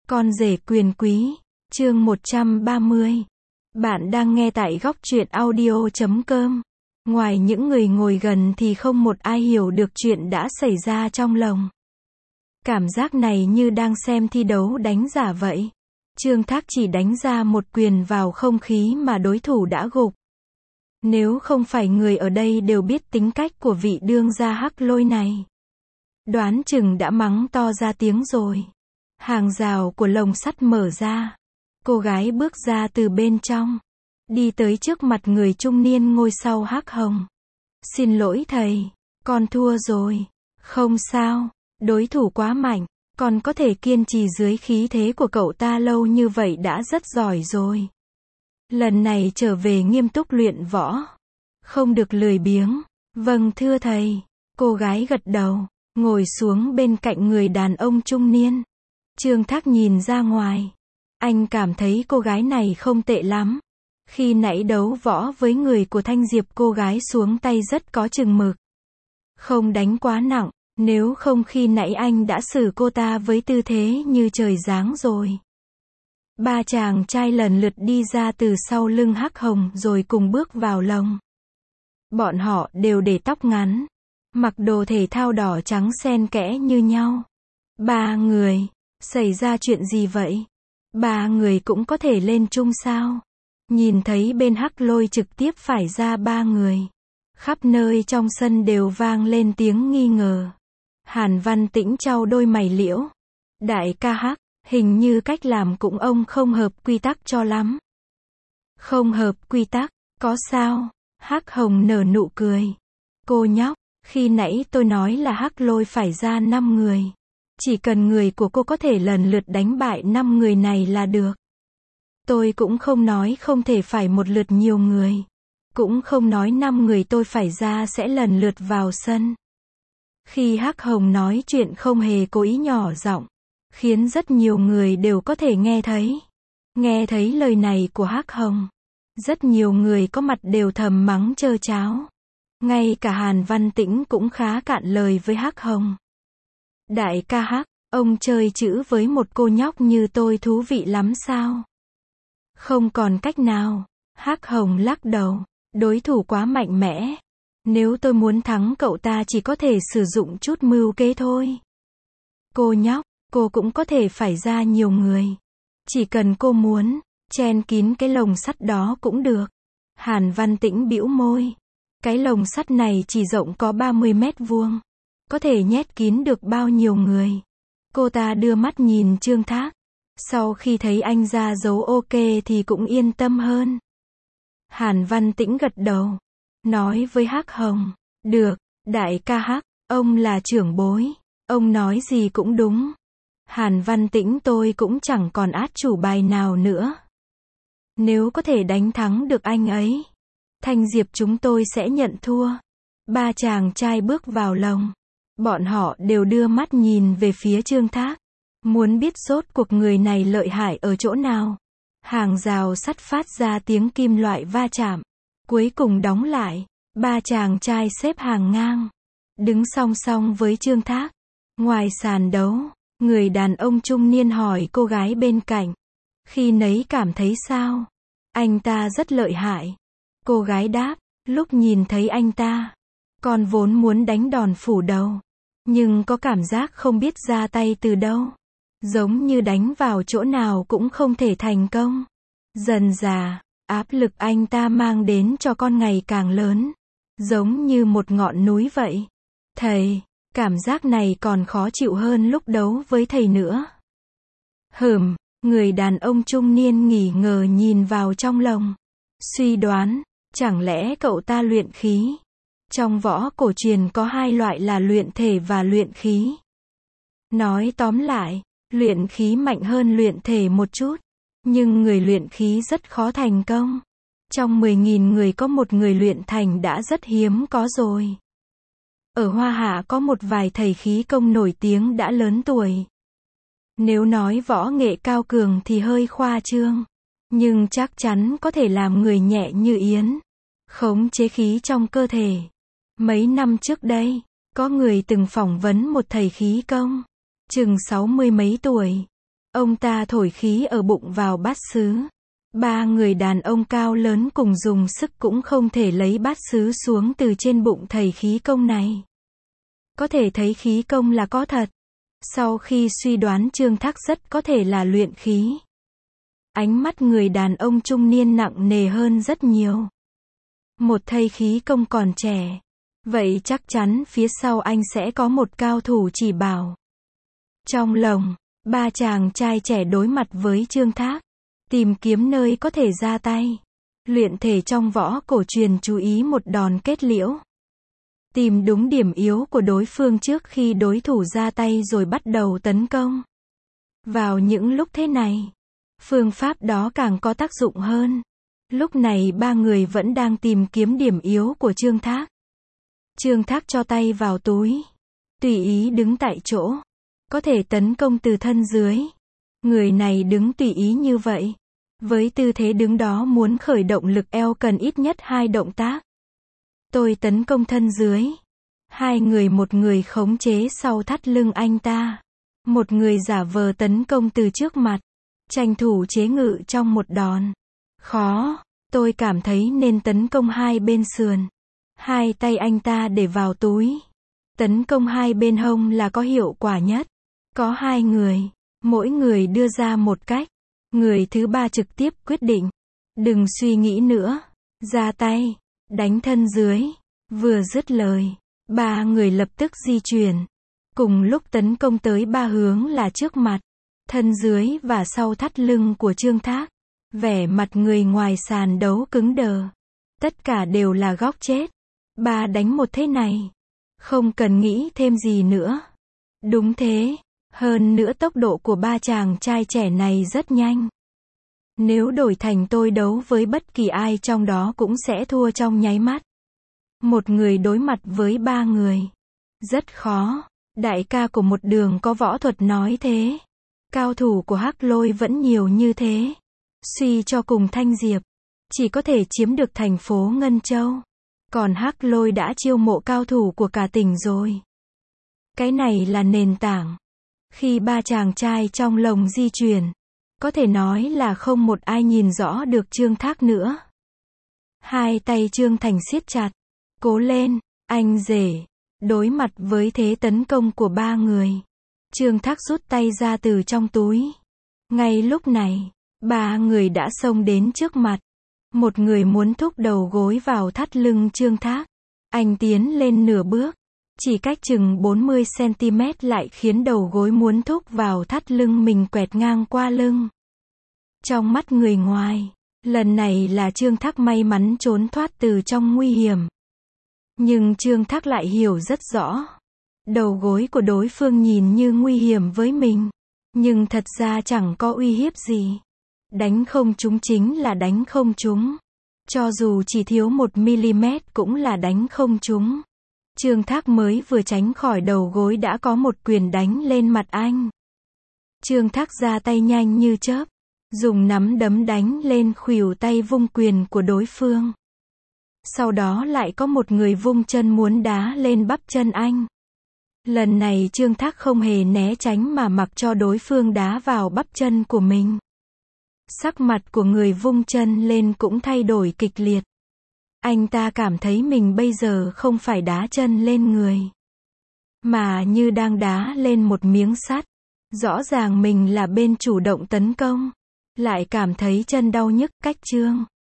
Con rể quyền quý, chương 130. Bạn đang nghe tại góc truyện audio.com. Ngoài những người ngồi gần thì không một ai hiểu được chuyện đã xảy ra trong lòng. Cảm giác này như đang xem thi đấu đánh giả vậy. Trương Thác chỉ đánh ra một quyền vào không khí mà đối thủ đã gục. Nếu không phải người ở đây đều biết tính cách của vị đương gia Hắc Lôi này, đoán chừng đã mắng to ra tiếng rồi. Hàng rào của lồng sắt mở ra. Cô gái bước ra từ bên trong, đi tới trước mặt người trung niên ngồi sau Hắc Hồng. Xin lỗi thầy, con thua rồi. Không sao, đối thủ quá mạnh, con có thể kiên trì dưới khí thế của cậu ta lâu như vậy đã rất giỏi rồi. Lần này trở về nghiêm túc luyện võ, không được lười biếng. Vâng thưa thầy. Cô gái gật đầu, ngồi xuống bên cạnh người đàn ông trung niên. Trương Thác nhìn ra ngoài. Anh cảm thấy cô gái này không tệ lắm. Khi nãy đấu võ với người của Thanh Diệp, cô gái xuống tay rất có chừng mực. Không đánh quá nặng, nếu không khi nãy anh đã xử cô ta với tư thế như trời giáng rồi. Ba chàng trai lần lượt đi ra từ sau lưng Hắc Hồng rồi cùng bước vào lồng. Bọn họ đều để tóc ngắn, mặc đồ thể thao đỏ trắng xen kẽ như nhau. Ba người, xảy ra chuyện gì vậy? Ba người cũng có thể lên chung sao? Nhìn thấy bên Hắc Lôi trực tiếp phải ra ba người. Khắp nơi trong sân đều vang lên tiếng nghi ngờ. Hàn Văn Tĩnh chau đôi mày liễu. Đại ca Hắc, hình như cách làm cũng ông không hợp quy tắc cho lắm. Không hợp quy tắc, có sao? Hắc Hồng nở nụ cười. Cô nhóc, khi nãy tôi nói là Hắc Lôi phải ra 5 người. Chỉ cần người của cô có thể lần lượt đánh bại 5 người này là được. Tôi cũng không nói không thể phải một lượt nhiều người. Cũng không nói 5 người tôi phải ra sẽ lần lượt vào sân. Khi Hắc Hồng nói chuyện không hề cố ý nhỏ giọng, khiến rất nhiều người đều có thể nghe thấy. Nghe thấy lời này của Hắc Hồng, rất nhiều người có mặt đều thầm mắng trơ tráo. Ngay cả Hàn Văn Tĩnh cũng khá cạn lời với Hắc Hồng. Đại ca Hắc, ông chơi chữ với một cô nhóc như tôi thú vị lắm sao? Không còn cách nào. Hắc Hồng lắc đầu. Đối thủ quá mạnh mẽ. Nếu tôi muốn thắng cậu ta chỉ có thể sử dụng chút mưu kế thôi. Cô nhóc, cô cũng có thể phải ra nhiều người. Chỉ cần cô muốn, chen kín cái lồng sắt đó cũng được. Hàn Văn Tĩnh bĩu môi. Cái lồng sắt này chỉ rộng có 30 mét vuông. Có thể nhét kín được bao nhiêu người? Cô ta đưa mắt nhìn Trương Thác. Sau khi thấy anh ra dấu ok thì cũng yên tâm hơn. Hàn Văn Tĩnh gật đầu. Nói với Hắc Hồng. Được, đại ca Hắc, ông là trưởng bối. Ông nói gì cũng đúng. Hàn Văn Tĩnh tôi cũng chẳng còn át chủ bài nào nữa. Nếu có thể đánh thắng được anh ấy, Thanh Diệp chúng tôi sẽ nhận thua. Ba chàng trai bước vào lồng. Bọn họ đều đưa mắt nhìn về phía Trương Thác. Muốn biết rốt cuộc người này lợi hại ở chỗ nào. Hàng rào sắt phát ra tiếng kim loại va chạm. Cuối cùng đóng lại. Ba chàng trai xếp hàng ngang, đứng song song với Trương Thác. Ngoài sàn đấu, người đàn ông trung niên hỏi cô gái bên cạnh. Khi nấy cảm thấy sao? Anh ta rất lợi hại. Cô gái đáp, lúc nhìn thấy anh ta, con vốn muốn đánh đòn phủ đầu. Nhưng có cảm giác không biết ra tay từ đâu. Giống như đánh vào chỗ nào cũng không thể thành công. Dần dà, áp lực anh ta mang đến cho con ngày càng lớn. Giống như một ngọn núi vậy. Thầy, cảm giác này còn khó chịu hơn lúc đấu với thầy nữa. Người đàn ông trung niên nghỉ ngờ nhìn vào trong lồng. Suy đoán, chẳng lẽ cậu ta luyện khí? Trong võ cổ truyền có hai loại là luyện thể và luyện khí. Nói tóm lại, luyện khí mạnh hơn luyện thể một chút. Nhưng người luyện khí rất khó thành công. Trong 10.000 người có một người luyện thành đã rất hiếm có rồi. Ở Hoa Hạ có một vài thầy khí công nổi tiếng đã lớn tuổi. Nếu nói võ nghệ cao cường thì hơi khoa trương. Nhưng chắc chắn có thể làm người nhẹ như yến. Khống chế khí trong cơ thể. Mấy năm trước đây, có người từng phỏng vấn một thầy khí công. Chừng 60 mấy tuổi. Ông ta thổi khí ở bụng vào bát sứ. Ba người đàn ông cao lớn cùng dùng sức cũng không thể lấy bát sứ xuống từ trên bụng thầy khí công này. Có thể thấy khí công là có thật. Sau khi suy đoán Trương Thác rất có thể là luyện khí. Ánh mắt người đàn ông trung niên nặng nề hơn rất nhiều. Một thầy khí công còn trẻ. Vậy chắc chắn phía sau anh sẽ có một cao thủ chỉ bảo. Trong lòng, ba chàng trai trẻ đối mặt với Trương Thác. Tìm kiếm nơi có thể ra tay. Luyện thể trong võ cổ truyền chú ý một đòn kết liễu. Tìm đúng điểm yếu của đối phương trước khi đối thủ ra tay rồi bắt đầu tấn công. Vào những lúc thế này, phương pháp đó càng có tác dụng hơn. Lúc này ba người vẫn đang tìm kiếm điểm yếu của Trương Thác. Trương Thác cho tay vào túi. Tùy ý đứng tại chỗ. Có thể tấn công từ thân dưới. Người này đứng tùy ý như vậy. Với tư thế đứng đó muốn khởi động lực eo cần ít nhất 2 động tác. Tôi tấn công thân dưới. Hai người, một người khống chế sau thắt lưng anh ta. Một người giả vờ tấn công từ trước mặt. Tranh thủ chế ngự trong một đòn. Khó. Tôi cảm thấy nên tấn công hai bên sườn. Hai tay anh ta để vào túi. Tấn công hai bên hông là có hiệu quả nhất. Có hai người. Mỗi người đưa ra một cách. Người thứ ba trực tiếp quyết định. Đừng suy nghĩ nữa. Ra tay. Đánh thân dưới. Vừa dứt lời. Ba người lập tức di chuyển. Cùng lúc tấn công tới ba hướng là trước mặt, thân dưới và sau thắt lưng của Trương Thác. Vẻ mặt người ngoài sàn đấu cứng đờ. Tất cả đều là góc chết. Ba đánh một thế này. Không cần nghĩ thêm gì nữa. Đúng thế. Hơn nữa tốc độ của ba chàng trai trẻ này rất nhanh. Nếu đổi thành tôi đấu với bất kỳ ai trong đó cũng sẽ thua trong nháy mắt. Một người đối mặt với ba người. Rất khó. Đại ca của một đường có võ thuật nói thế. Cao thủ của Hắc Lôi vẫn nhiều như thế. Suy cho cùng Thanh Diệp chỉ có thể chiếm được thành phố Ngân Châu. Còn Hắc Lôi đã chiêu mộ cao thủ của cả tỉnh rồi. Cái này là nền tảng. Khi ba chàng trai trong lồng di chuyển, có thể nói là không một ai nhìn rõ được Trương Thác nữa. Hai tay Trương Thành siết chặt. Cố lên, anh rể. Đối mặt với thế tấn công của ba người, Trương Thác rút tay ra từ trong túi. Ngay lúc này, ba người đã xông đến trước mặt. Một người muốn thúc đầu gối vào thắt lưng Trương Thác. Anh tiến lên nửa bước. Chỉ cách chừng 40 cm lại khiến đầu gối muốn thúc vào thắt lưng mình quẹt ngang qua lưng. Trong mắt người ngoài, lần này là Trương Thác may mắn trốn thoát từ trong nguy hiểm. Nhưng Trương Thác lại hiểu rất rõ. Đầu gối của đối phương nhìn như nguy hiểm với mình. Nhưng thật ra chẳng có uy hiếp gì. Đánh không trúng chính là đánh không trúng. Cho dù chỉ thiếu 1mm cũng là đánh không trúng. Trương Thác mới vừa tránh khỏi đầu gối đã có một quyền đánh lên mặt anh. Trương Thác ra tay nhanh như chớp. Dùng nắm đấm đánh lên khuỷu tay vung quyền của đối phương. Sau đó lại có một người vung chân muốn đá lên bắp chân anh. Lần này Trương Thác không hề né tránh mà mặc cho đối phương đá vào bắp chân của mình. Sắc mặt của người vung chân lên cũng thay đổi kịch liệt. Anh ta cảm thấy mình bây giờ không phải đá chân lên người, mà như đang đá lên một miếng sắt. Rõ ràng mình là bên chủ động tấn công, lại cảm thấy chân đau nhức. Cách Trương